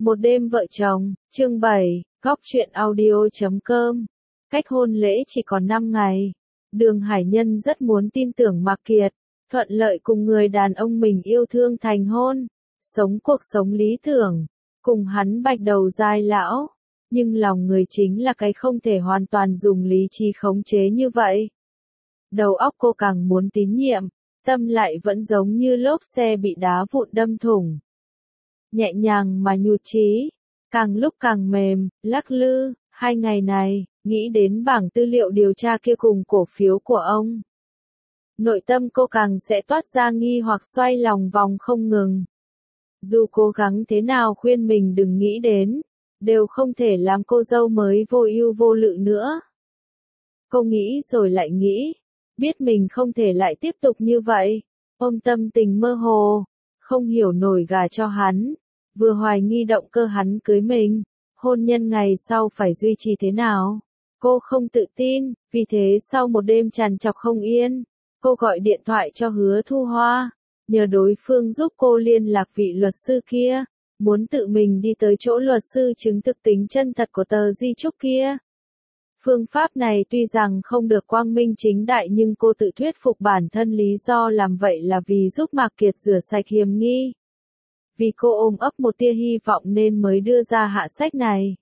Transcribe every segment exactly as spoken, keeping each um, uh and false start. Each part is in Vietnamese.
Một đêm vợ chồng, chương bảy, góc truyện audio chấm com. Cách hôn lễ chỉ còn năm ngày. Đường Hải Nhân rất muốn tin tưởng Mạc Kiệt, thuận lợi cùng người đàn ông mình yêu thương thành hôn, sống cuộc sống lý tưởng, cùng hắn bạch đầu dai lão. Nhưng lòng người chính là cái không thể hoàn toàn dùng lý trí khống chế như vậy. Đầu óc cô càng muốn tín nhiệm, tâm lại vẫn giống như lốp xe bị đá vụn đâm thủng. Nhẹ nhàng mà nhụt chí, càng lúc càng mềm, lắc lư. Hai ngày này, nghĩ đến bảng tư liệu điều tra kia cùng cổ phiếu của ông. Nội tâm cô càng sẽ toát ra nghi hoặc xoay lòng vòng không ngừng. Dù cố gắng thế nào khuyên mình đừng nghĩ đến, đều không thể làm cô dâu mới vô ưu vô lự nữa. Cô nghĩ rồi lại nghĩ, biết mình không thể lại tiếp tục như vậy, ôm tâm tình mơ hồ, không hiểu nổi gả cho hắn, vừa hoài nghi động cơ hắn cưới mình, hôn nhân ngày sau phải duy trì thế nào. Cô không tự tin, vì thế sau một đêm trằn trọc không yên, cô gọi điện thoại cho Hứa Thu Hoa, nhờ đối phương giúp cô liên lạc vị luật sư kia, muốn tự mình đi tới chỗ luật sư chứng thực tính chân thật của tờ di chúc kia. Phương pháp này tuy rằng không được quang minh chính đại nhưng cô tự thuyết phục bản thân lý do làm vậy là vì giúp Mạc Kiệt rửa sạch hiềm nghi. Vì cô ôm ấp một tia hy vọng nên mới đưa ra hạ sách này.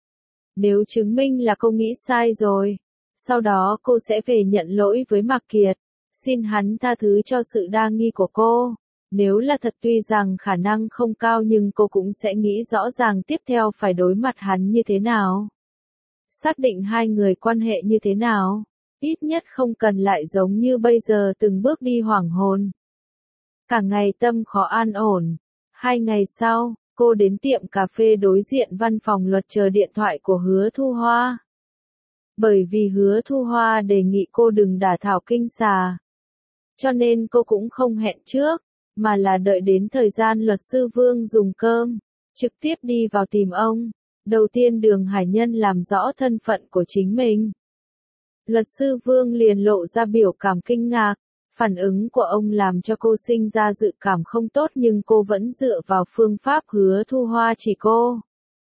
Nếu chứng minh là cô nghĩ sai rồi, sau đó cô sẽ về nhận lỗi với Mạc Kiệt, xin hắn tha thứ cho sự đa nghi của cô. Nếu là thật tuy rằng khả năng không cao nhưng cô cũng sẽ nghĩ rõ ràng tiếp theo phải đối mặt hắn như thế nào. Xác định hai người quan hệ như thế nào, ít nhất không cần lại giống như bây giờ từng bước đi hoảng hồn. Cả ngày tâm khó an ổn. Hai ngày sau, cô đến tiệm cà phê đối diện văn phòng luật chờ điện thoại của Hứa Thu Hoa. Bởi vì Hứa Thu Hoa đề nghị cô đừng đả thảo kinh xà, cho nên cô cũng không hẹn trước, mà là đợi đến thời gian luật sư Vương dùng cơm, trực tiếp đi vào tìm ông. Đầu tiên Đường Hải Nhân làm rõ thân phận của chính mình. Luật sư Vương liền lộ ra biểu cảm kinh ngạc, phản ứng của ông làm cho cô sinh ra dự cảm không tốt nhưng cô vẫn dựa vào phương pháp Hứa Thu Hoa chỉ cô.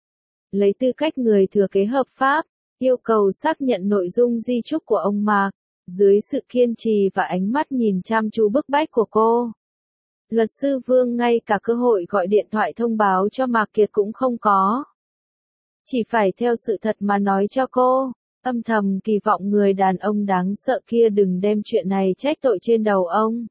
Lấy tư cách người thừa kế hợp pháp, yêu cầu xác nhận nội dung di chúc của ông Mạc, dưới sự kiên trì và ánh mắt nhìn chăm chú bức bách của cô. Luật sư Vương ngay cả cơ hội gọi điện thoại thông báo cho Mạc Kiệt cũng không có. Chỉ phải theo sự thật mà nói cho cô, âm thầm kỳ vọng người đàn ông đáng sợ kia đừng đem chuyện này trách tội trên đầu ông.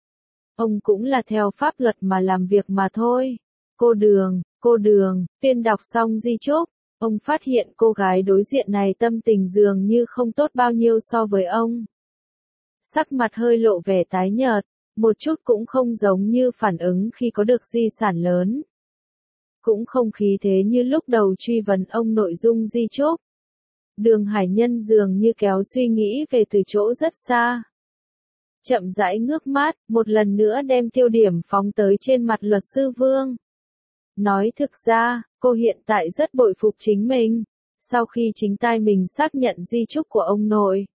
Ông cũng là theo pháp luật mà làm việc mà thôi. Cô Đường, cô Đường, phiên đọc xong di chúc, ông phát hiện cô gái đối diện này tâm tình dường như không tốt bao nhiêu so với ông. Sắc mặt hơi lộ vẻ tái nhợt, một chút cũng không giống như phản ứng khi có được di sản lớn. Cũng không khí thế như lúc đầu truy vấn ông nội dung di chúc. Đường Hải Nhân dường như kéo suy nghĩ về từ chỗ rất xa. Chậm rãi ngước mắt, một lần nữa đem tiêu điểm phóng tới trên mặt luật sư Vương. Nói thực ra, cô hiện tại rất bội phục chính mình, sau khi chính tay mình xác nhận di chúc của ông nội.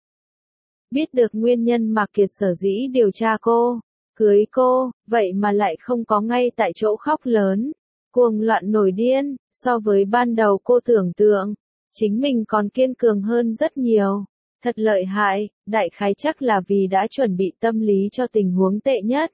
Biết được nguyên nhân Mạc Kiệt sở dĩ điều tra cô, cưới cô, vậy mà lại không có ngay tại chỗ khóc lớn, cuồng loạn nổi điên, so với ban đầu cô tưởng tượng, chính mình còn kiên cường hơn rất nhiều. Thật lợi hại, đại khái chắc là vì đã chuẩn bị tâm lý cho tình huống tệ nhất.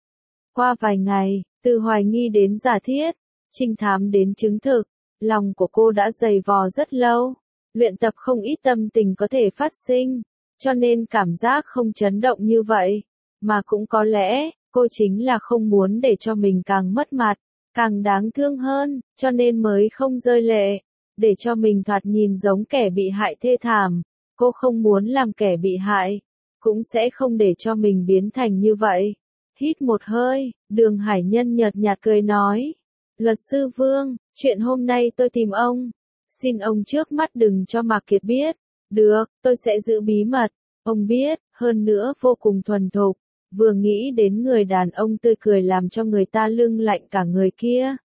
Qua vài ngày, từ hoài nghi đến giả thiết, trinh thám đến chứng thực, lòng của cô đã dày vò rất lâu, luyện tập không ít tâm tình có thể phát sinh, cho nên cảm giác không chấn động như vậy, mà cũng có lẽ, cô chính là không muốn để cho mình càng mất mặt, càng đáng thương hơn, cho nên mới không rơi lệ, để cho mình thoạt nhìn giống kẻ bị hại thê thảm. Cô không muốn làm kẻ bị hại, cũng sẽ không để cho mình biến thành như vậy. Hít một hơi, Đường Hải Nhân nhợt nhạt cười nói. Luật sư Vương, chuyện hôm nay tôi tìm ông. Xin ông trước mắt đừng cho Mạc Kiệt biết. Được, tôi sẽ giữ bí mật. Ông biết, hơn nữa vô cùng thuần thục. Vừa nghĩ đến người đàn ông tươi cười làm cho người ta lưng lạnh cả người kia.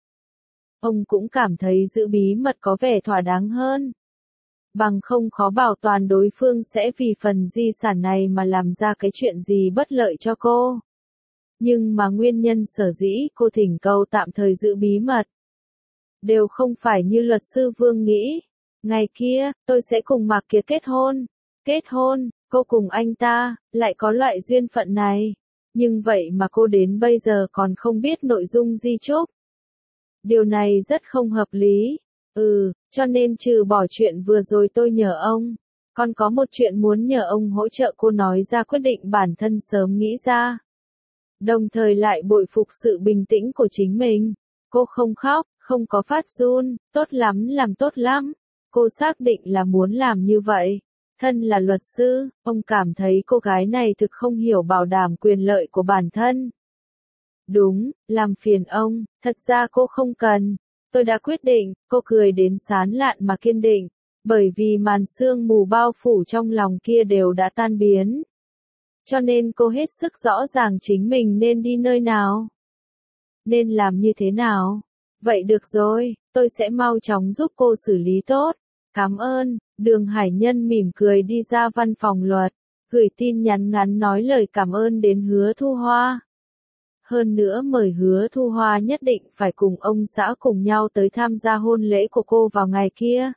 Ông cũng cảm thấy giữ bí mật có vẻ thỏa đáng hơn. Bằng không khó bảo toàn đối phương sẽ vì phần di sản này mà làm ra cái chuyện gì bất lợi cho cô. Nhưng mà nguyên nhân sở dĩ cô thỉnh cầu tạm thời giữ bí mật. đều không phải như luật sư Vương nghĩ. Ngày kia, tôi sẽ cùng Mạc Kiệt kết hôn. Kết hôn, cô cùng anh ta, lại có loại duyên phận này. Nhưng vậy mà cô đến bây giờ còn không biết nội dung di chúc. Điều này rất không hợp lý. Ừ, cho nên trừ bỏ chuyện vừa rồi tôi nhờ ông, còn có một chuyện muốn nhờ ông hỗ trợ cô nói ra quyết định bản thân sớm nghĩ ra. Đồng thời lại bội phục sự bình tĩnh của chính mình. Cô không khóc, không có phát run, tốt lắm làm tốt lắm. Cô xác định là muốn làm như vậy. Thân là luật sư, ông cảm thấy cô gái này thực không hiểu bảo đảm quyền lợi của bản thân. Đúng, làm phiền ông, thật ra cô không cần. Tôi đã quyết định, cô cười đến sán lạn mà kiên định, bởi vì màn sương mù bao phủ trong lòng kia đều đã tan biến. Cho nên cô hết sức rõ ràng chính mình nên đi nơi nào, nên làm như thế nào. Vậy được rồi, tôi sẽ mau chóng giúp cô xử lý tốt. Cảm ơn. Đường Hải Nhân mỉm cười đi ra văn phòng luật, gửi tin nhắn ngắn nói lời cảm ơn đến Hứa Thu Hoa. Hơn nữa mời Hứa Thu Hoa nhất định phải cùng ông xã cùng nhau tới tham gia hôn lễ của cô vào ngày kia.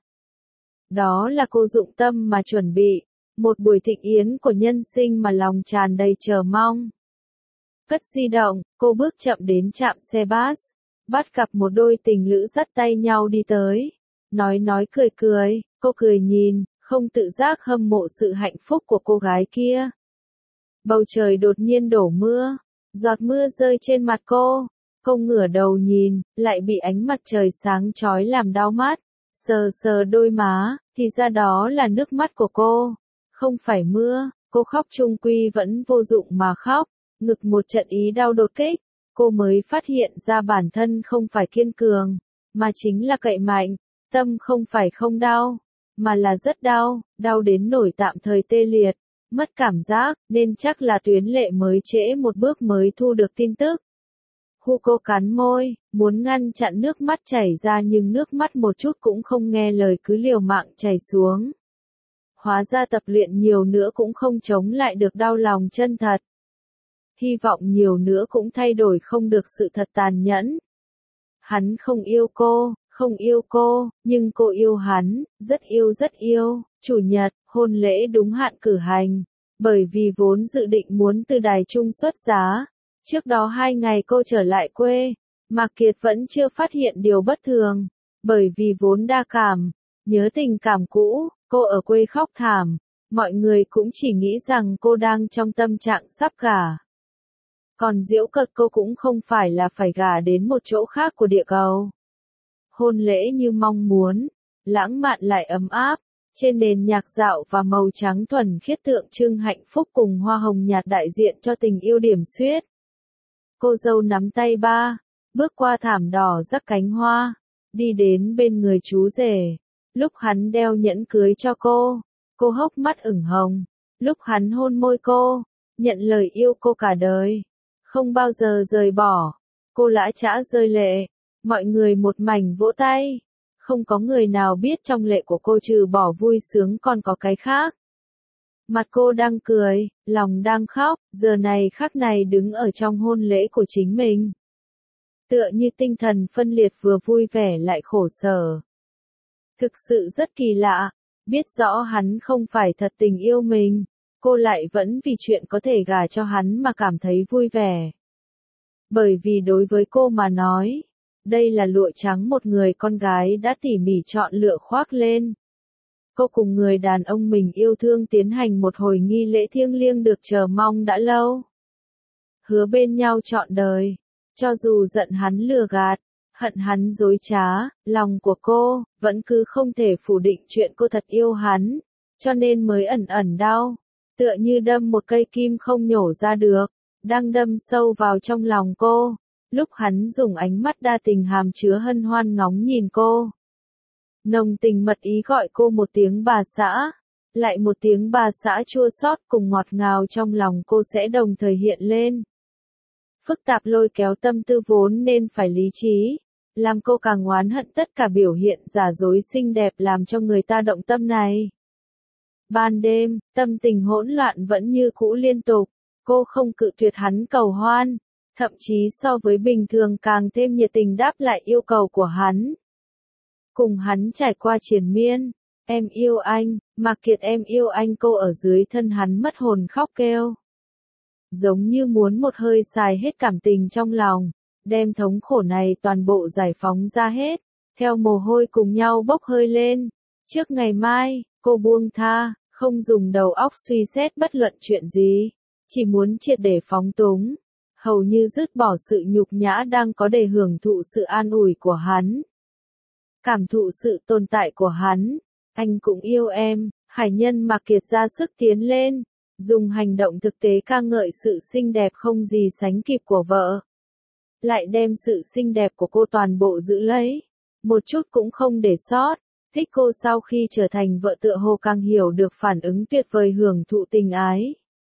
Đó là cô dụng tâm mà chuẩn bị, một buổi thịnh yến của nhân sinh mà lòng tràn đầy chờ mong. Cất di động, cô bước chậm đến trạm xe bus, bắt gặp một đôi tình lữ dắt tay nhau đi tới. Nói nói cười cười, cô cười nhìn, không tự giác hâm mộ sự hạnh phúc của cô gái kia. Bầu trời đột nhiên đổ mưa, giọt mưa rơi trên mặt cô. Cô ngửa đầu nhìn, lại bị ánh mặt trời sáng chói làm đau mắt. Sờ sờ đôi má, thì ra đó là nước mắt của cô. Không phải mưa, cô khóc chung quy vẫn vô dụng mà khóc. Ngực một trận ý đau đột kích, cô mới phát hiện ra bản thân không phải kiên cường, mà chính là cậy mạnh. Tâm không phải không đau, mà là rất đau, đau đến nổi tạm thời tê liệt, mất cảm giác, nên chắc là Tuyến Lệ mới trễ một bước mới thu được tin tức. Hu cô cắn môi, muốn ngăn chặn nước mắt chảy ra nhưng nước mắt một chút cũng không nghe lời cứ liều mạng chảy xuống. Hóa ra tập luyện nhiều nữa cũng không chống lại được đau lòng chân thật. Hy vọng nhiều nữa cũng thay đổi không được sự thật tàn nhẫn. Hắn không yêu cô. Không yêu cô, nhưng cô yêu hắn, rất yêu rất yêu. Chủ nhật, hôn lễ đúng hạn cử hành, bởi vì vốn dự định muốn từ đài trung xuất giá. Trước đó hai ngày cô trở lại quê, Mạc Kiệt vẫn chưa phát hiện điều bất thường, bởi vì vốn đa cảm, nhớ tình cảm cũ, cô ở quê khóc thảm, mọi người cũng chỉ nghĩ rằng cô đang trong tâm trạng sắp gả. Còn giễu cợt cô cũng không phải là phải gả đến một chỗ khác của địa cầu. Hôn lễ như mong muốn, lãng mạn lại ấm áp, trên nền nhạc dạo và màu trắng thuần khiết tượng trưng hạnh phúc cùng hoa hồng nhạt đại diện cho tình yêu điểm xuyết. Cô dâu nắm tay ba, bước qua thảm đỏ rắc cánh hoa, đi đến bên người chú rể. Lúc hắn đeo nhẫn cưới cho cô, cô hốc mắt ửng hồng. Lúc hắn hôn môi cô, nhận lời yêu cô cả đời, không bao giờ rời bỏ, cô lã chã rơi lệ. Mọi người một mảnh vỗ tay. Không có người nào biết trong lệ của cô trừ bỏ vui sướng còn có cái khác. Mặt cô đang cười, lòng đang khóc, giờ này khắc này đứng ở trong hôn lễ của chính mình. Tựa như tinh thần phân liệt vừa vui vẻ lại khổ sở. Thực sự rất kỳ lạ, biết rõ hắn không phải thật tình yêu mình, cô lại vẫn vì chuyện có thể gả cho hắn mà cảm thấy vui vẻ. Bởi vì đối với cô mà nói, đây là lụa trắng một người con gái đã tỉ mỉ chọn lựa khoác lên. Cô cùng người đàn ông mình yêu thương tiến hành một hồi nghi lễ thiêng liêng được chờ mong đã lâu. Hứa bên nhau trọn đời, cho dù giận hắn lừa gạt, hận hắn dối trá, lòng của cô vẫn cứ không thể phủ định chuyện cô thật yêu hắn, cho nên mới ẩn ẩn đau, tựa như đâm một cây kim không nhổ ra được, đang đâm sâu vào trong lòng cô. Lúc hắn dùng ánh mắt đa tình hàm chứa hân hoan ngóng nhìn cô, nồng tình mật ý gọi cô một tiếng bà xã, lại một tiếng bà xã chua xót cùng ngọt ngào trong lòng cô sẽ đồng thời hiện lên. Phức tạp lôi kéo tâm tư vốn nên phải lý trí, làm cô càng oán hận tất cả biểu hiện giả dối xinh đẹp làm cho người ta động tâm này. Ban đêm, tâm tình hỗn loạn vẫn như cũ liên tục, cô không cự tuyệt hắn cầu hoan. Thậm chí so với bình thường càng thêm nhiệt tình đáp lại yêu cầu của hắn. Cùng hắn trải qua triền miên. Em yêu anh, Mạc Kiệt em yêu anh, cô ở dưới thân hắn mất hồn khóc kêu. Giống như muốn một hơi xài hết cảm tình trong lòng, đem thống khổ này toàn bộ giải phóng ra hết, theo mồ hôi cùng nhau bốc hơi lên. Trước ngày mai, cô buông tha, không dùng đầu óc suy xét bất luận chuyện gì, chỉ muốn triệt để phóng túng, hầu như dứt bỏ sự nhục nhã đang có để hưởng thụ sự an ủi của hắn. Cảm thụ sự tồn tại của hắn, anh cũng yêu em, Hải Nhân Mạc Kiệt ra sức tiến lên, dùng hành động thực tế ca ngợi sự xinh đẹp không gì sánh kịp của vợ. Lại đem sự xinh đẹp của cô toàn bộ giữ lấy, một chút cũng không để sót. Thích cô sau khi trở thành vợ tựa hồ càng hiểu được phản ứng tuyệt vời hưởng thụ tình ái.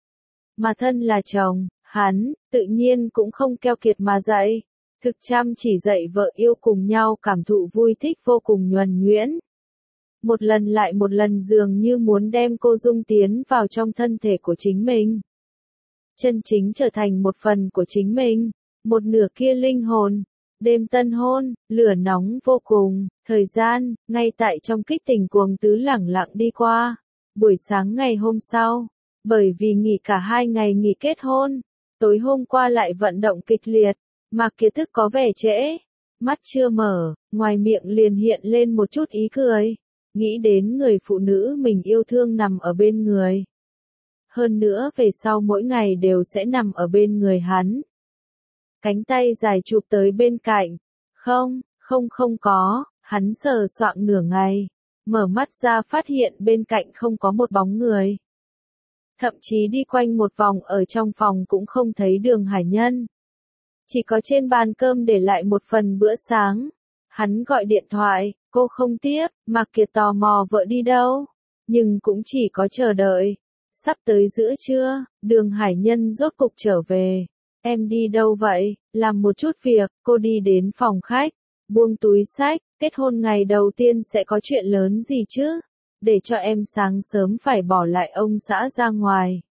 Mà thân là chồng, hắn, tự nhiên cũng không keo kiệt mà dạy. Thực chăm chỉ dạy vợ yêu cùng nhau cảm thụ vui thích vô cùng nhuần nhuyễn. Một lần lại một lần dường như muốn đem cô dung tiến vào trong thân thể của chính mình. Chân chính trở thành một phần của chính mình, một nửa kia linh hồn. Đêm tân hôn, lửa nóng vô cùng, thời gian, ngay tại trong kích tình cuồng tứ lẳng lặng đi qua. Buổi sáng ngày hôm sau, bởi vì nghỉ cả hai ngày nghỉ kết hôn, tối hôm qua lại vận động kịch liệt, Mạc Kiệt thức có vẻ trễ, mắt chưa mở, ngoài miệng liền hiện lên một chút ý cười, nghĩ đến người phụ nữ mình yêu thương nằm ở bên người. Hơn nữa về sau mỗi ngày đều sẽ nằm ở bên người hắn. Cánh tay dài chụp tới bên cạnh. Không, không không có, hắn sờ soạng nửa ngày. Mở mắt ra phát hiện bên cạnh không có một bóng người. Thậm chí đi quanh một vòng ở trong phòng cũng không thấy Đường Hải Nhân. Chỉ có trên bàn cơm để lại một phần bữa sáng. Hắn gọi điện thoại, cô không tiếp, Mạc Kiệt tò mò vợ đi đâu. Nhưng cũng chỉ có chờ đợi. Sắp tới giữa trưa, Đường Hải Nhân rốt cục trở về. Em đi đâu vậy? Làm một chút việc, cô đi đến phòng khách, buông túi xách, kết hôn ngày đầu tiên sẽ có chuyện lớn gì chứ? Để cho em sáng sớm phải bỏ lại ông xã ra ngoài.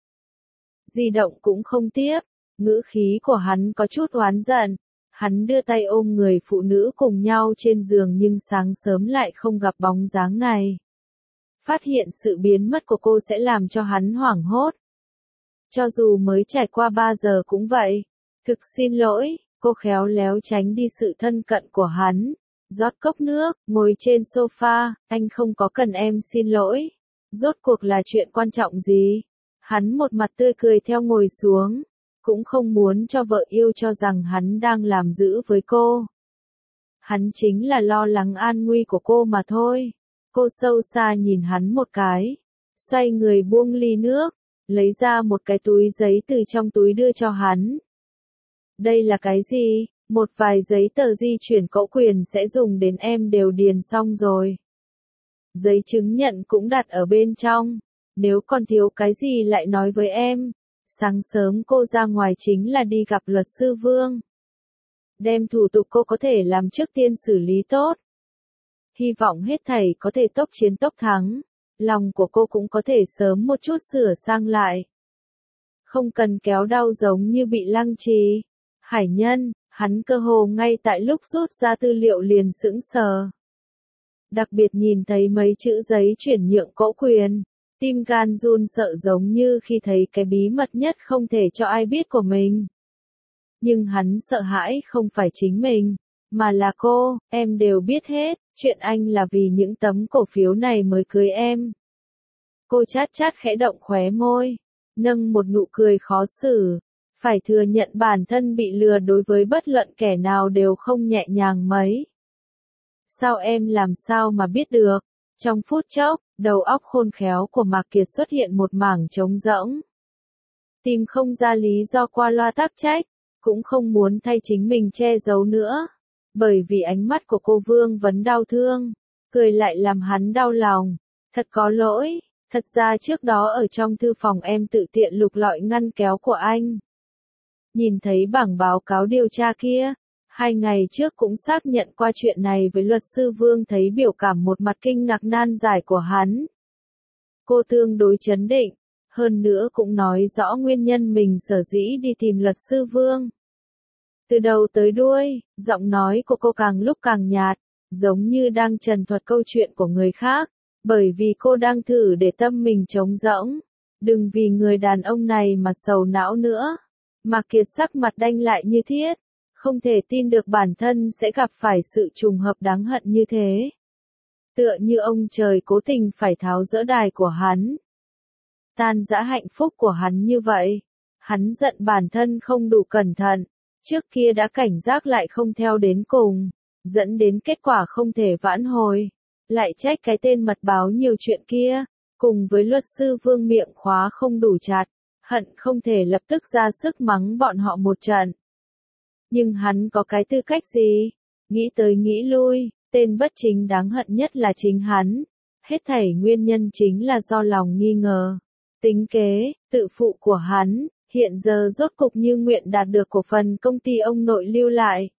Di động cũng không tiếp, ngữ khí của hắn có chút oán giận. Hắn đưa tay ôm người phụ nữ cùng nhau trên giường nhưng sáng sớm lại không gặp bóng dáng này. Phát hiện sự biến mất của cô sẽ làm cho hắn hoảng hốt. Cho dù mới trải qua ba giờ cũng vậy. Thực xin lỗi, cô khéo léo tránh đi sự thân cận của hắn. Rót cốc nước, ngồi trên sofa, anh không có cần em xin lỗi. Rốt cuộc là chuyện quan trọng gì? Hắn một mặt tươi cười theo ngồi xuống. Cũng không muốn cho vợ yêu cho rằng hắn đang làm dữ với cô. Hắn chính là lo lắng an nguy của cô mà thôi. Cô sâu xa nhìn hắn một cái. Xoay người buông ly nước. Lấy ra một cái túi giấy từ trong túi đưa cho hắn. Đây là cái gì? Một vài giấy tờ di chuyển cẫu quyền sẽ dùng đến em đều điền xong rồi. Giấy chứng nhận cũng đặt ở bên trong. Nếu còn thiếu cái gì lại nói với em. Sáng sớm cô ra ngoài chính là đi gặp luật sư Vương. Đem thủ tục cô có thể làm trước tiên xử lý tốt. Hy vọng hết thảy có thể tốc chiến tốc thắng. Lòng của cô cũng có thể sớm một chút sửa sang lại. Không cần kéo đau giống như bị lăng trì. Hải Nhân, hắn cơ hồ ngay tại lúc rút ra tư liệu liền sững sờ. Đặc biệt nhìn thấy mấy chữ giấy chuyển nhượng cẫu quyền, tim gan run sợ giống như khi thấy cái bí mật nhất không thể cho ai biết của mình. Nhưng hắn sợ hãi không phải chính mình, mà là cô, em đều biết hết, chuyện anh là vì những tấm cổ phiếu này mới cưới em. Cô chát chát khẽ động khóe môi, nâng một nụ cười khó xử. Phải thừa nhận bản thân bị lừa đối với bất luận kẻ nào đều không nhẹ nhàng mấy. Sao em làm sao mà biết được? Trong phút chốc, đầu óc khôn khéo của Mạc Kiệt xuất hiện một mảng trống rỗng. Tìm không ra lý do qua loa tác trách, cũng không muốn thay chính mình che giấu nữa. Bởi vì ánh mắt của cô Vương vấn đau thương, cười lại làm hắn đau lòng. Thật có lỗi, thật ra trước đó ở trong thư phòng em tự tiện lục lọi ngăn kéo của anh. Nhìn thấy bảng báo cáo điều tra kia, hai ngày trước cũng xác nhận qua chuyện này với luật sư Vương, thấy biểu cảm một mặt kinh ngạc nan giải của hắn. Cô tương đối trấn định, hơn nữa cũng nói rõ nguyên nhân mình sở dĩ đi tìm luật sư Vương. Từ đầu tới đuôi, giọng nói của cô càng lúc càng nhạt, giống như đang trần thuật câu chuyện của người khác, bởi vì cô đang thử để tâm mình trống rỗng. Đừng vì người đàn ông này mà sầu não nữa. Mạc Kiệt sắc mặt đanh lại như thiết, không thể tin được bản thân sẽ gặp phải sự trùng hợp đáng hận như thế. Tựa như ông trời cố tình phải tháo dỡ đài của hắn. Tan rã hạnh phúc của hắn như vậy. Hắn giận bản thân không đủ cẩn thận, trước kia đã cảnh giác lại không theo đến cùng, dẫn đến kết quả không thể vãn hồi. Lại trách cái tên mật báo nhiều chuyện kia, cùng với luật sư Vương miệng khóa không đủ chặt, hận không thể lập tức ra sức mắng bọn họ một trận. Nhưng hắn có cái tư cách gì? Nghĩ tới nghĩ lui, tên bất chính đáng hận nhất là chính hắn. Hết thảy nguyên nhân chính là do lòng nghi ngờ, tính kế, tự phụ của hắn, hiện giờ rốt cục như nguyện đạt được cổ phần công ty ông nội lưu lại.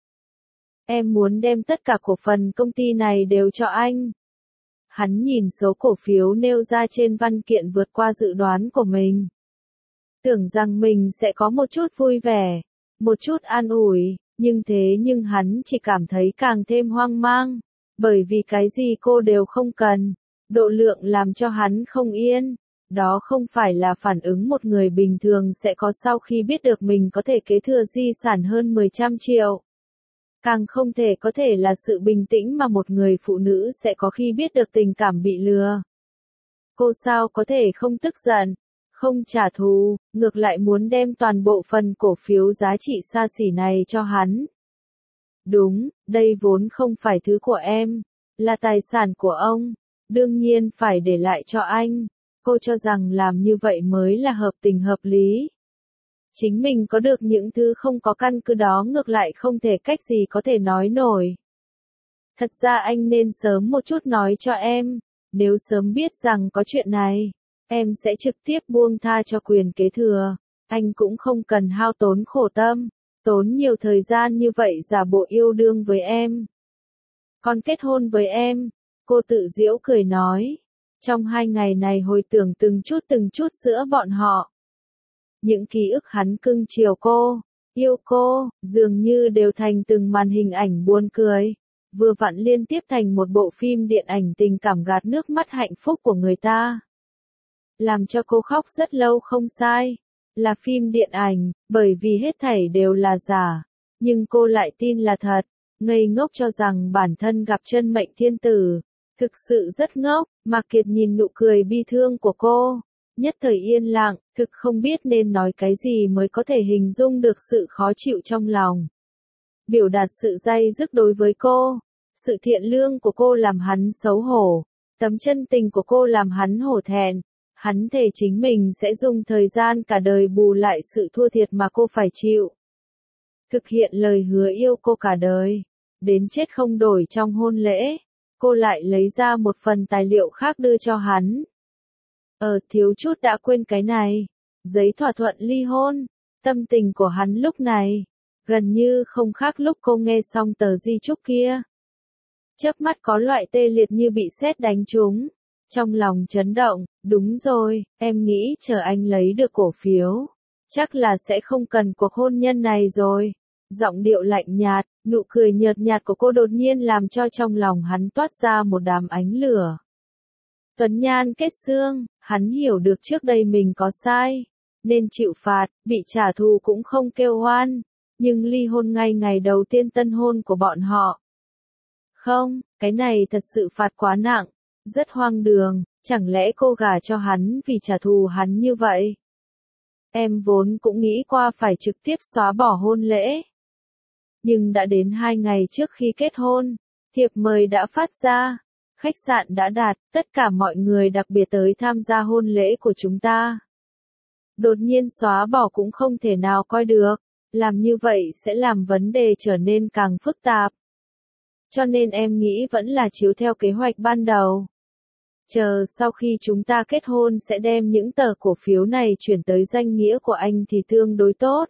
Em muốn đem tất cả cổ phần công ty này đều cho anh. Hắn nhìn số cổ phiếu nêu ra trên văn kiện vượt qua dự đoán của mình. Tưởng rằng mình sẽ có một chút vui vẻ, một chút an ủi, nhưng thế nhưng hắn chỉ cảm thấy càng thêm hoang mang, bởi vì cái gì cô đều không cần. Độ lượng làm cho hắn không yên. Đó không phải là phản ứng một người bình thường sẽ có sau khi biết được mình có thể kế thừa di sản hơn mười trăm triệu. Càng không thể có thể là sự bình tĩnh mà một người phụ nữ sẽ có khi biết được tình cảm bị lừa. Cô sao có thể không tức giận, không trả thù, ngược lại muốn đem toàn bộ phần cổ phiếu giá trị xa xỉ này cho hắn. Đúng, đây vốn không phải thứ của em, là tài sản của ông, đương nhiên phải để lại cho anh. Cô cho rằng làm như vậy mới là hợp tình hợp lý. Chính mình có được những thứ không có căn cứ đó ngược lại không thể cách gì có thể nói nổi. Thật ra anh nên sớm một chút nói cho em, nếu sớm biết rằng có chuyện này, em sẽ trực tiếp buông tha cho quyền kế thừa, anh cũng không cần hao tốn khổ tâm, tốn nhiều thời gian như vậy giả bộ yêu đương với em. Còn kết hôn với em, cô tự giễu cười nói. Trong hai ngày này hồi tưởng từng chút từng chút giữa bọn họ. Những ký ức hắn cưng chiều cô, yêu cô, dường như đều thành từng màn hình ảnh buồn cười. Vừa vặn liên tiếp thành một bộ phim điện ảnh tình cảm gạt nước mắt hạnh phúc của người ta. Làm cho cô khóc rất lâu không sai. Là phim điện ảnh, bởi vì hết thảy đều là giả. Nhưng cô lại tin là thật, ngây ngốc cho rằng bản thân gặp chân mệnh thiên tử. Thực sự rất ngốc, Mạc Kiệt nhìn nụ cười bi thương của cô, nhất thời yên lặng, thực không biết nên nói cái gì mới có thể hình dung được sự khó chịu trong lòng. Biểu đạt sự day dứt đối với cô, sự thiện lương của cô làm hắn xấu hổ, tấm chân tình của cô làm hắn hổ thẹn, hắn thề chính mình sẽ dùng thời gian cả đời bù lại sự thua thiệt mà cô phải chịu. Thực hiện lời hứa yêu cô cả đời, đến chết không đổi trong hôn lễ. Cô lại lấy ra một phần tài liệu khác đưa cho hắn. Ờ, thiếu chút đã quên cái này. Giấy thỏa thuận ly hôn. Tâm tình của hắn lúc này, gần như không khác lúc cô nghe xong tờ di chúc kia. Chớp mắt có loại tê liệt như bị sét đánh trúng. Trong lòng chấn động, đúng rồi, em nghĩ chờ anh lấy được cổ phiếu. Chắc là sẽ không cần cuộc hôn nhân này rồi. Giọng điệu lạnh nhạt, nụ cười nhợt nhạt của cô đột nhiên làm cho trong lòng hắn toát ra một đám ánh lửa. Tuấn nhan kết xương, hắn hiểu được trước đây mình có sai, nên chịu phạt, bị trả thù cũng không kêu oan, nhưng ly hôn ngay ngày đầu tiên tân hôn của bọn họ. Không, cái này thật sự phạt quá nặng, rất hoang đường, chẳng lẽ cô gả cho hắn vì trả thù hắn như vậy? Em vốn cũng nghĩ qua phải trực tiếp xóa bỏ hôn lễ. Nhưng đã đến hai ngày trước khi kết hôn, thiệp mời đã phát ra, khách sạn đã đặt, tất cả mọi người đặc biệt tới tham gia hôn lễ của chúng ta. Đột nhiên xóa bỏ cũng không thể nào coi được, làm như vậy sẽ làm vấn đề trở nên càng phức tạp. Cho nên em nghĩ vẫn là chiếu theo kế hoạch ban đầu. Chờ sau khi chúng ta kết hôn sẽ đem những tờ cổ phiếu này chuyển tới danh nghĩa của anh thì tương đối tốt.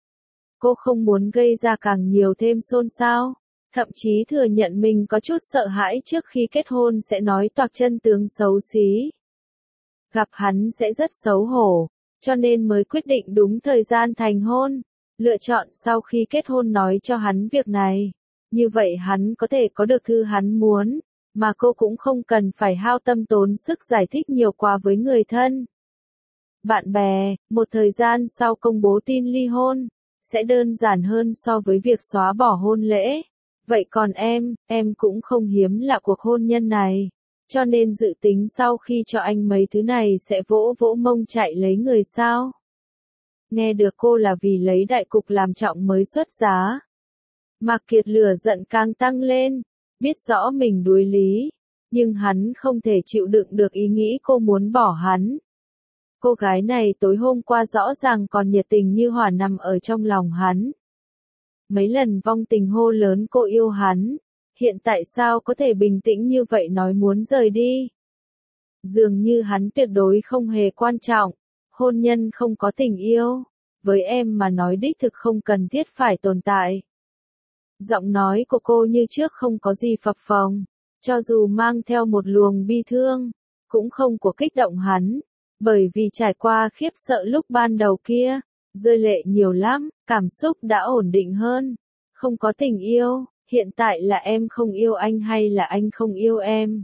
Cô không muốn gây ra càng nhiều thêm xôn xao, thậm chí thừa nhận mình có chút sợ hãi trước khi kết hôn sẽ nói toạc chân tướng xấu xí. Gặp hắn sẽ rất xấu hổ, cho nên mới quyết định đúng thời gian thành hôn, lựa chọn sau khi kết hôn nói cho hắn việc này. Như vậy hắn có thể có được thứ hắn muốn, mà cô cũng không cần phải hao tâm tốn sức giải thích nhiều quá với người thân. Bạn bè, một thời gian sau công bố tin ly hôn, sẽ đơn giản hơn so với việc xóa bỏ hôn lễ. Vậy còn em, em cũng không hiếm lạ cuộc hôn nhân này. Cho nên dự tính sau khi cho anh mấy thứ này sẽ vỗ vỗ mông chạy lấy người sao? Nghe được cô là vì lấy đại cục làm trọng mới xuất giá. Mạc Kiệt lửa giận càng tăng lên, biết rõ mình đuối lý, nhưng hắn không thể chịu đựng được ý nghĩ cô muốn bỏ hắn. Cô gái này tối hôm qua rõ ràng còn nhiệt tình như hỏa nằm ở trong lòng hắn. Mấy lần vong tình hô lớn cô yêu hắn, hiện tại sao có thể bình tĩnh như vậy nói muốn rời đi? Dường như hắn tuyệt đối không hề quan trọng, hôn nhân không có tình yêu, với em mà nói đích thực không cần thiết phải tồn tại. Giọng nói của cô như trước không có gì phập phồng, cho dù mang theo một luồng bi thương, cũng không của kích động hắn, bởi vì trải qua khiếp sợ lúc ban đầu kia, rơi lệ nhiều lắm, cảm xúc đã ổn định hơn, không có tình yêu, hiện tại là em không yêu anh hay là anh không yêu em.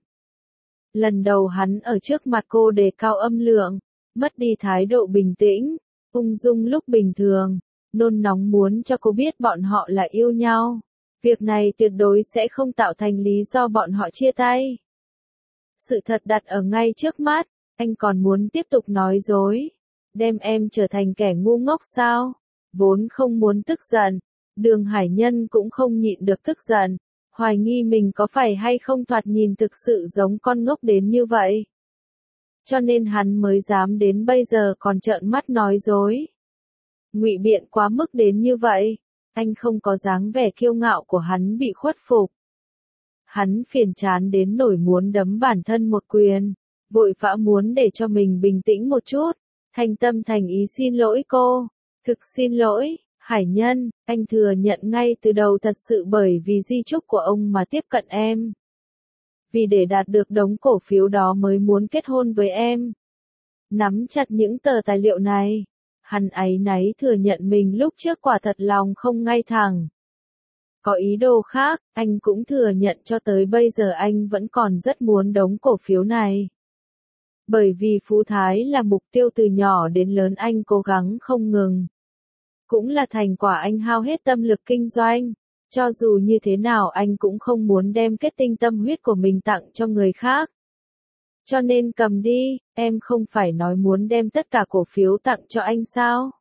Lần đầu hắn ở trước mặt cô đề cao âm lượng, mất đi thái độ bình tĩnh, ung dung lúc bình thường, nôn nóng muốn cho cô biết bọn họ là yêu nhau. Việc này tuyệt đối sẽ không tạo thành lý do bọn họ chia tay. Sự thật đặt ở ngay trước mắt, anh còn muốn tiếp tục nói dối, đem em trở thành kẻ ngu ngốc sao? Vốn không muốn tức giận, Đường Hải Nhân cũng không nhịn được tức giận, hoài nghi mình có phải hay không thoạt nhìn thực sự giống con ngốc đến như vậy. Cho nên hắn mới dám đến bây giờ còn trợn mắt nói dối. Ngụy biện quá mức đến như vậy, anh không có dáng vẻ kiêu ngạo của hắn bị khuất phục. Hắn phiền chán đến nỗi muốn đấm bản thân một quyền, vội vã muốn để cho mình bình tĩnh một chút, thành tâm thành ý xin lỗi cô, thực xin lỗi, Hải Nhân, anh thừa nhận ngay từ đầu thật sự bởi vì di chúc của ông mà tiếp cận em. Vì để đạt được đống cổ phiếu đó mới muốn kết hôn với em. Nắm chặt những tờ tài liệu này, hắn áy náy thừa nhận mình lúc trước quả thật lòng không ngay thẳng. Có ý đồ khác, anh cũng thừa nhận cho tới bây giờ anh vẫn còn rất muốn đống cổ phiếu này. Bởi vì phú thái là mục tiêu từ nhỏ đến lớn anh cố gắng không ngừng. Cũng là thành quả anh hao hết tâm lực kinh doanh. Cho dù như thế nào anh cũng không muốn đem kết tinh tâm huyết của mình tặng cho người khác. Cho nên cầm đi, em không phải nói muốn đem tất cả cổ phiếu tặng cho anh sao?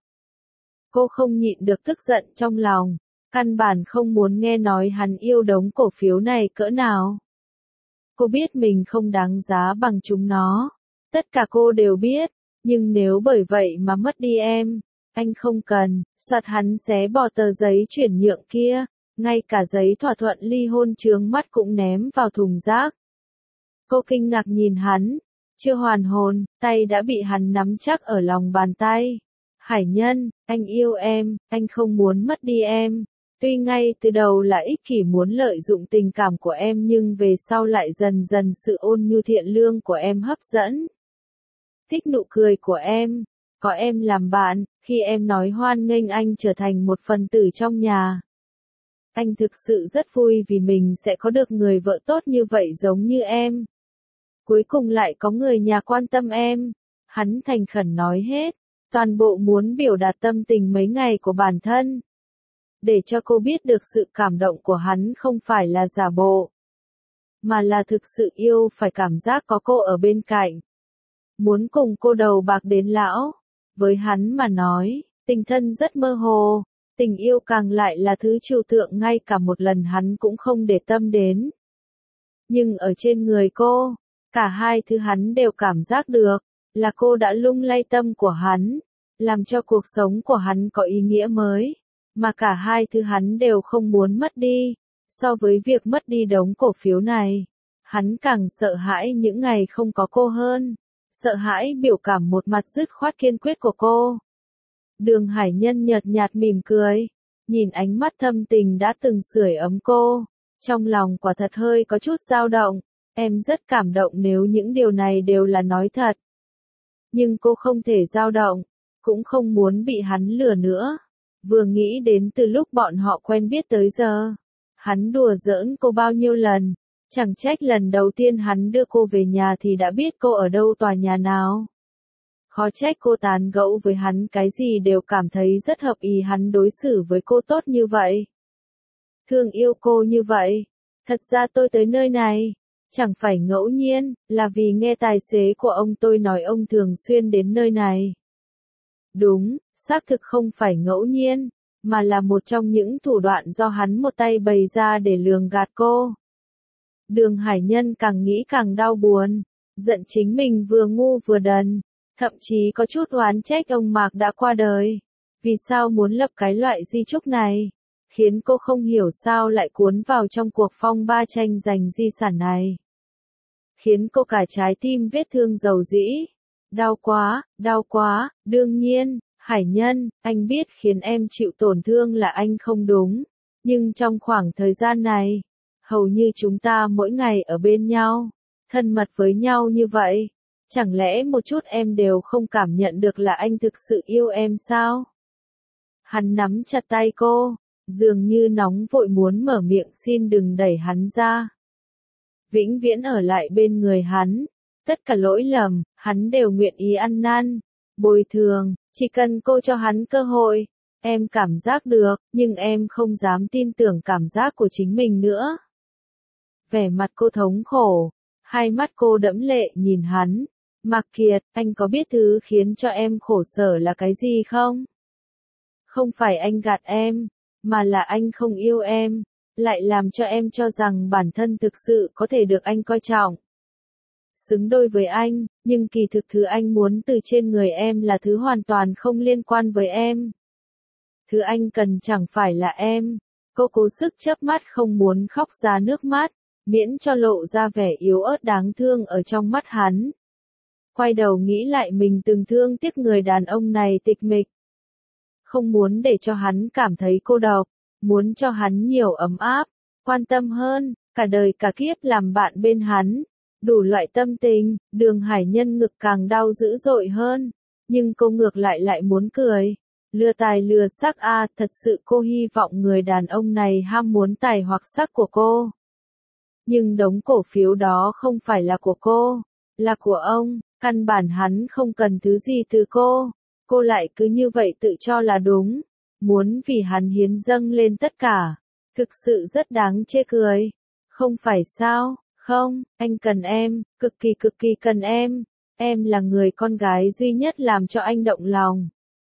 Cô không nhịn được tức giận trong lòng, căn bản không muốn nghe nói hắn yêu đống cổ phiếu này cỡ nào. Cô biết mình không đáng giá bằng chúng nó, tất cả cô đều biết, nhưng nếu bởi vậy mà mất đi em, anh không cần, soạt hắn xé bỏ tờ giấy chuyển nhượng kia. Ngay cả giấy thỏa thuận ly hôn chướng mắt cũng ném vào thùng rác. Cô kinh ngạc nhìn hắn, chưa hoàn hồn, tay đã bị hắn nắm chắc ở lòng bàn tay. Hải Nhân, anh yêu em, anh không muốn mất đi em. Tuy ngay từ đầu là ích kỷ muốn lợi dụng tình cảm của em nhưng về sau lại dần dần sự ôn nhu thiện lương của em hấp dẫn. Thích nụ cười của em, có em làm bạn, khi em nói hoan nghênh anh trở thành một phần tử trong nhà. Anh thực sự rất vui vì mình sẽ có được người vợ tốt như vậy giống như em. Cuối cùng lại có người nhà quan tâm em. Hắn thành khẩn nói hết, toàn bộ muốn biểu đạt tâm tình mấy ngày của bản thân. Để cho cô biết được sự cảm động của hắn không phải là giả bộ, mà là thực sự yêu phải cảm giác có cô ở bên cạnh. Muốn cùng cô đầu bạc đến lão. Với hắn mà nói, tình thân rất mơ hồ. Tình yêu càng lại là thứ trừu tượng ngay cả một lần hắn cũng không để tâm đến. Nhưng ở trên người cô, cả hai thứ hắn đều cảm giác được, là cô đã lung lay tâm của hắn, làm cho cuộc sống của hắn có ý nghĩa mới, mà cả hai thứ hắn đều không muốn mất đi. So với việc mất đi đống cổ phiếu này, hắn càng sợ hãi những ngày không có cô hơn, sợ hãi biểu cảm một mặt dứt khoát kiên quyết của cô. Đường Hải Nhân nhợt nhạt mỉm cười, nhìn ánh mắt thâm tình đã từng sưởi ấm cô, trong lòng quả thật hơi có chút dao động, em rất cảm động nếu những điều này đều là nói thật. Nhưng cô không thể dao động, cũng không muốn bị hắn lừa nữa, vừa nghĩ đến từ lúc bọn họ quen biết tới giờ, Hắn đùa giỡn cô bao nhiêu lần, chẳng trách lần đầu tiên hắn đưa cô về nhà thì đã biết cô ở đâu tòa nhà nào. Khó trách cô tán gẫu với hắn cái gì đều cảm thấy rất hợp ý, hắn đối xử với cô tốt như vậy. Thương yêu cô như vậy. Thật ra tôi tới nơi này, chẳng phải ngẫu nhiên, là vì nghe tài xế của ông tôi nói ông thường xuyên đến nơi này. Đúng, xác thực không phải ngẫu nhiên, mà là một trong những thủ đoạn do hắn một tay bày ra để lường gạt cô. Đường Hải Nhân càng nghĩ càng đau buồn, giận chính mình vừa ngu vừa đần, thậm chí có chút oán trách ông Mạc đã qua đời. Vì sao muốn lập cái loại di chúc này? Khiến cô không hiểu sao lại cuốn vào trong cuộc phong ba tranh giành di sản này. Khiến cô cả trái tim vết thương dầu dĩ. Đau quá, đau quá, đương nhiên, Hải Nhân, anh biết khiến em chịu tổn thương là anh không đúng. Nhưng trong khoảng thời gian này, hầu như chúng ta mỗi ngày ở bên nhau, thân mật với nhau như vậy. Chẳng lẽ một chút em đều không cảm nhận được là anh thực sự yêu em sao? Hắn nắm chặt tay cô, dường như nóng vội muốn mở miệng xin đừng đẩy hắn ra. Vĩnh viễn ở lại bên người hắn, tất cả lỗi lầm, hắn đều nguyện ý ăn năn, bồi thường, chỉ cần cô cho hắn cơ hội. Em cảm giác được, nhưng em không dám tin tưởng cảm giác của chính mình nữa. Vẻ mặt cô thống khổ, hai mắt cô đẫm lệ nhìn hắn. Mạc Kiệt, anh có biết thứ khiến cho em khổ sở là cái gì không? Không phải anh gạt em, mà là anh không yêu em, lại làm cho em cho rằng bản thân thực sự có thể được anh coi trọng. Xứng đôi với anh, nhưng kỳ thực thứ anh muốn từ trên người em là thứ hoàn toàn không liên quan với em. Thứ anh cần chẳng phải là em. Cô cố sức chớp mắt không muốn khóc ra nước mắt, miễn cho lộ ra vẻ yếu ớt đáng thương ở trong mắt hắn. Quay đầu nghĩ lại mình từng thương tiếc người đàn ông này tịch mịch. Không muốn để cho hắn cảm thấy cô độc, muốn cho hắn nhiều ấm áp, quan tâm hơn, cả đời cả kiếp làm bạn bên hắn. Đủ loại tâm tình, Đường Hải Nhân ngực càng đau dữ dội hơn, nhưng cô ngược lại lại muốn cười. Lừa tài lừa sắc a, à, thật sự cô hy vọng người đàn ông này ham muốn tài hoặc sắc của cô. Nhưng đống cổ phiếu đó không phải là của cô, là của ông, căn bản hắn không cần thứ gì từ cô. Cô lại cứ như vậy tự cho là đúng, muốn vì hắn hiến dâng lên tất cả, thực sự rất đáng chê cười. Không phải sao, không, anh cần em, cực kỳ cực kỳ cần em, em là người con gái duy nhất làm cho anh động lòng.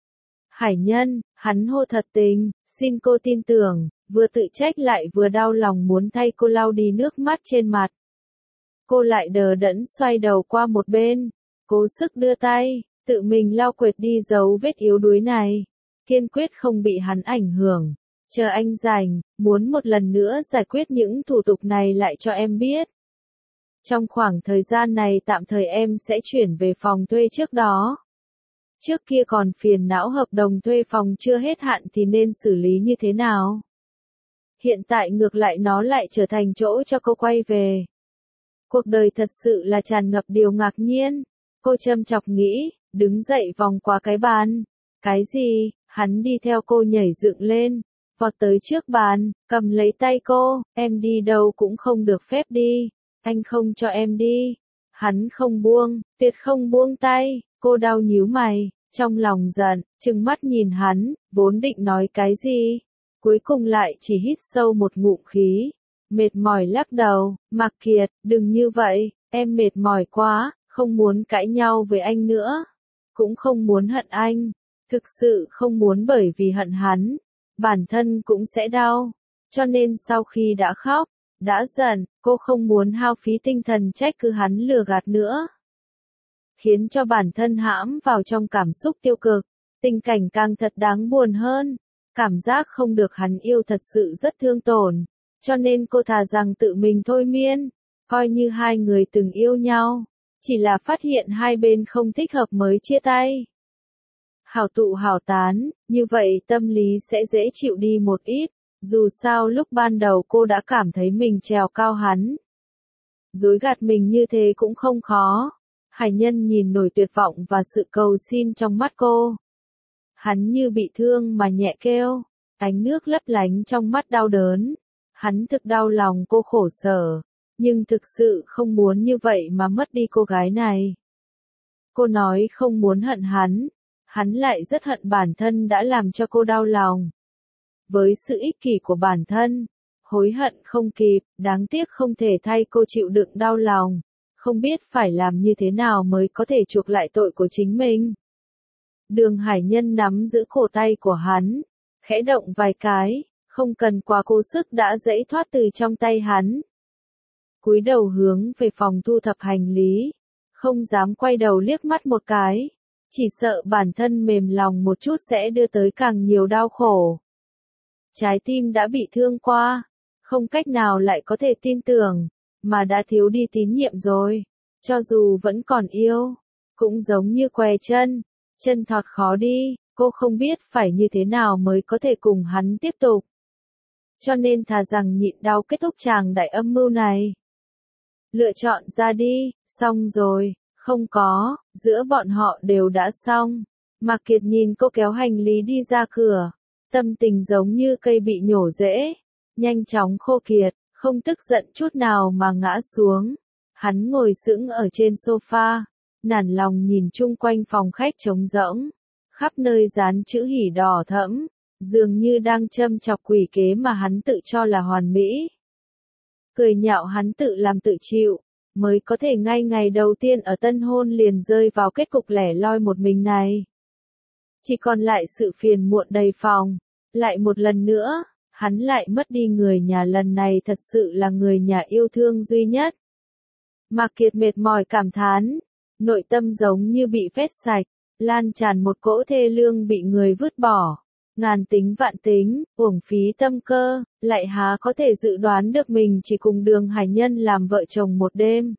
Hải Nhân, hắn hô thật tình, xin cô tin tưởng, vừa tự trách lại vừa đau lòng muốn thay cô lau đi nước mắt trên mặt. Cô lại đờ đẫn xoay đầu qua một bên, cố sức đưa tay, tự mình lau quệt đi dấu vết yếu đuối này, kiên quyết không bị hắn ảnh hưởng. Chờ anh rảnh, muốn một lần nữa giải quyết những thủ tục này lại cho em biết. Trong khoảng thời gian này tạm thời em sẽ chuyển về phòng thuê trước đó. Trước kia còn phiền não hợp đồng thuê phòng chưa hết hạn thì nên xử lý như thế nào. Hiện tại ngược lại nó lại trở thành chỗ cho cô quay về. Cuộc đời thật sự là tràn ngập điều ngạc nhiên. Cô châm chọc nghĩ, đứng dậy vòng qua cái bàn. Cái gì? Hắn đi theo cô nhảy dựng lên, vọt tới trước bàn, cầm lấy tay cô, em đi đâu cũng không được phép đi. Anh không cho em đi. Hắn không buông, tuyệt không buông tay. Cô đau nhíu mày, trong lòng giận, trừng mắt nhìn hắn, vốn định nói cái gì. Cuối cùng lại chỉ hít sâu một ngụm khí. Mệt mỏi lắc đầu, Mạc Kiệt, đừng như vậy, em mệt mỏi quá, không muốn cãi nhau với anh nữa. Cũng không muốn hận anh. Thực sự không muốn, bởi vì hận hắn, bản thân cũng sẽ đau. Cho nên sau khi đã khóc, đã giận, cô không muốn hao phí tinh thần trách cứ hắn lừa gạt nữa. Khiến cho bản thân hãm vào trong cảm xúc tiêu cực, tình cảnh càng thật đáng buồn hơn. Cảm giác không được hắn yêu thật sự rất thương tổn, cho nên cô thà rằng tự mình thôi miên, coi như hai người từng yêu nhau, chỉ là phát hiện hai bên không thích hợp mới chia tay. Hảo tụ hảo tán, như vậy tâm lý sẽ dễ chịu đi một ít, dù sao lúc ban đầu cô đã cảm thấy mình trèo cao hắn. Dối gạt mình như thế cũng không khó. Hải Nhân nhìn nổi tuyệt vọng và sự cầu xin trong mắt cô. Hắn như bị thương mà nhẹ kêu, ánh nước lấp lánh trong mắt đau đớn. Hắn thực đau lòng cô khổ sở, nhưng thực sự không muốn như vậy mà mất đi cô gái này. Cô nói không muốn hận hắn, hắn lại rất hận bản thân đã làm cho cô đau lòng. Với sự ích kỷ của bản thân, hối hận không kịp, đáng tiếc không thể thay cô chịu đựng đau lòng, không biết phải làm như thế nào mới có thể chuộc lại tội của chính mình. Đường Hải Nhân nắm giữ cổ tay của hắn, khẽ động vài cái, không cần quá cố sức đã dãy thoát từ trong tay hắn. Cúi đầu hướng về phòng thu thập hành lý, không dám quay đầu liếc mắt một cái, chỉ sợ bản thân mềm lòng một chút sẽ đưa tới càng nhiều đau khổ. Trái tim đã bị thương qua, không cách nào lại có thể tin tưởng, mà đã thiếu đi tín nhiệm rồi, cho dù vẫn còn yêu, cũng giống như què chân, chân thọt khó đi, cô không biết phải như thế nào mới có thể cùng hắn tiếp tục. Cho nên thà rằng nhịn đau kết thúc tràng đại âm mưu này. Lựa chọn ra đi, xong rồi, không có, giữa bọn họ đều đã xong. Mạc Kiệt nhìn cô kéo hành lý đi ra cửa, tâm tình giống như cây bị nhổ rễ, nhanh chóng khô kiệt, không tức giận chút nào mà ngã xuống. Hắn ngồi sững ở trên sofa, nản lòng nhìn chung quanh phòng khách trống rỗng, khắp nơi dán chữ hỉ đỏ thẫm, dường như đang châm chọc quỷ kế mà hắn tự cho là hoàn mỹ. Cười nhạo hắn tự làm tự chịu, mới có thể ngay ngày đầu tiên ở tân hôn liền rơi vào kết cục lẻ loi một mình này. Chỉ còn lại sự phiền muộn đầy phòng, lại một lần nữa, hắn lại mất đi người nhà, lần này thật sự là người nhà yêu thương duy nhất. Mạc Kiệt mệt mỏi cảm thán, nội tâm giống như bị vét sạch, lan tràn một cỗ thê lương bị người vứt bỏ. Ngàn tính vạn tính, uổng phí tâm cơ, lại há có thể dự đoán được mình chỉ cùng Đường Hải Nhân làm vợ chồng một đêm.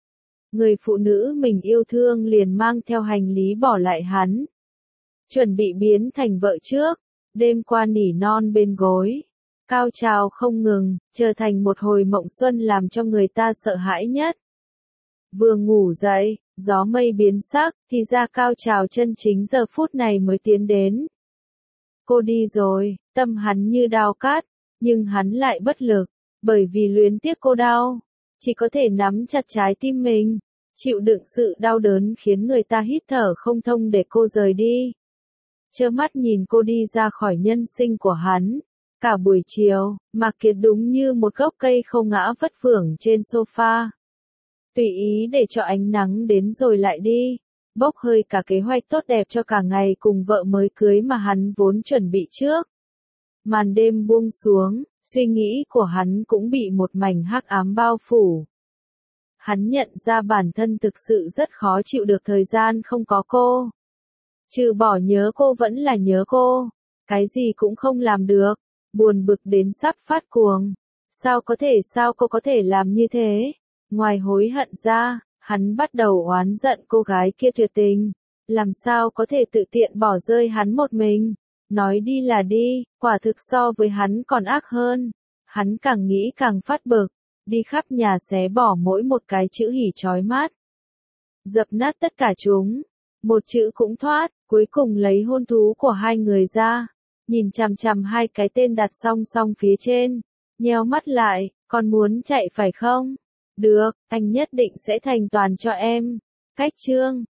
Người phụ nữ mình yêu thương liền mang theo hành lý bỏ lại hắn. Chuẩn bị biến thành vợ trước, đêm qua nỉ non bên gối. Cao trào không ngừng, trở thành một hồi mộng xuân làm cho người ta sợ hãi nhất. Vừa ngủ dậy, gió mây biến sắc, thì ra cao trào chân chính giờ phút này mới tiến đến. Cô đi rồi, tâm hắn như đao cát, nhưng hắn lại bất lực, bởi vì luyến tiếc cô đau, chỉ có thể nắm chặt trái tim mình, chịu đựng sự đau đớn khiến người ta hít thở không thông để cô rời đi. Trơ mắt nhìn cô đi ra khỏi nhân sinh của hắn, cả buổi chiều, Mạc Kiệt đúng như một gốc cây không ngã vất vưởng trên sofa. Tùy ý để cho ánh nắng đến rồi lại đi. Bốc hơi cả kế hoạch tốt đẹp cho cả ngày cùng vợ mới cưới mà hắn vốn chuẩn bị trước. Màn đêm buông xuống, suy nghĩ của hắn cũng bị một mảnh hắc ám bao phủ. Hắn nhận ra bản thân thực sự rất khó chịu được thời gian không có cô. Trừ bỏ nhớ cô vẫn là nhớ cô, cái gì cũng không làm được, buồn bực đến sắp phát cuồng. Sao có thể sao cô có thể làm như thế? Ngoài hối hận ra, hắn bắt đầu oán giận cô gái kia tuyệt tình, làm sao có thể tự tiện bỏ rơi hắn một mình, nói đi là đi, quả thực so với hắn còn ác hơn. Hắn càng nghĩ càng phát bực, đi khắp nhà xé bỏ mỗi một cái chữ hỉ chói mắt. Dập nát tất cả chúng, một chữ cũng thoát, cuối cùng lấy hôn thú của hai người ra, nhìn chằm chằm hai cái tên đặt song song phía trên, nheo mắt lại, còn muốn chạy phải không? Được, anh nhất định sẽ thành toàn cho em. Cách chương